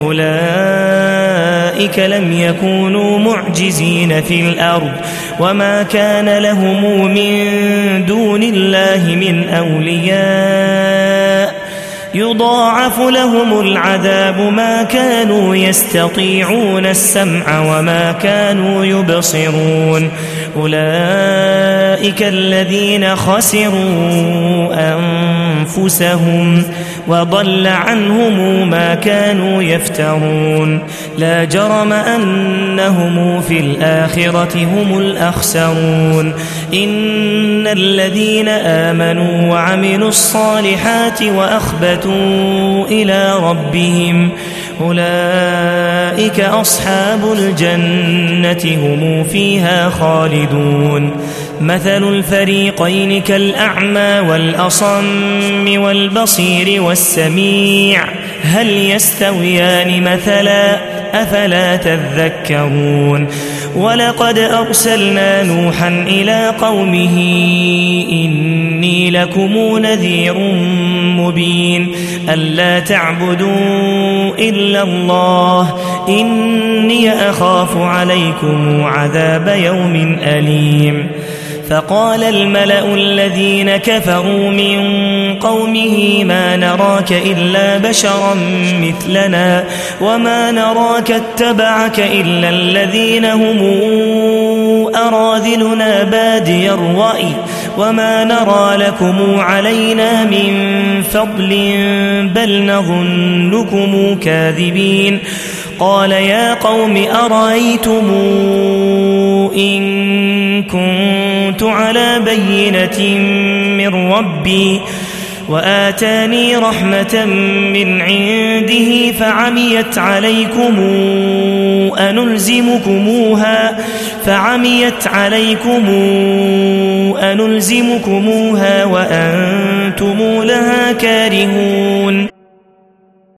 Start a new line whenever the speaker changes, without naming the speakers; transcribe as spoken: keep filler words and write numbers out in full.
أولئك لم يكونوا معجزين في الأرض وما كان لهم من دون الله من أولياء يضاعف لهم العذاب ما كانوا يستطيعون السمع وما كانوا يبصرون أولئك الذين خسروا أنفسهم وضل عنهم ما كانوا يفترون لا جرم أنهم في الآخرة هم الأخسرون إن الذين آمنوا وعملوا الصالحات وأخبتوا إلى ربهم أولئك أصحاب الجنة هم فيها خالدون مثل الفريقين كالأعمى والأصم والبصير والسميع هل يستويان مثلا أفلا تذكرون ولقد أرسلنا نوحا إلى قومه إني لكم نذير مبين ألا تعبدوا إلا الله إني أخاف عليكم عذاب يوم أليم فقال الملأ الذين كفروا من قومه ما نراك إلا بشرا مثلنا وما نراك اتبعك إلا الذين هم أراذلنا بادي الرأي وما نرى لكم علينا من فضل بل نظنكم كاذبين قال يا قوم أرأيتم إن كنت على بينة من ربي وآتاني رحمة من عنده فعميت عليكم أنلزمكموها فعميت عليكم أنلزمكموها وأنتم لها كارهون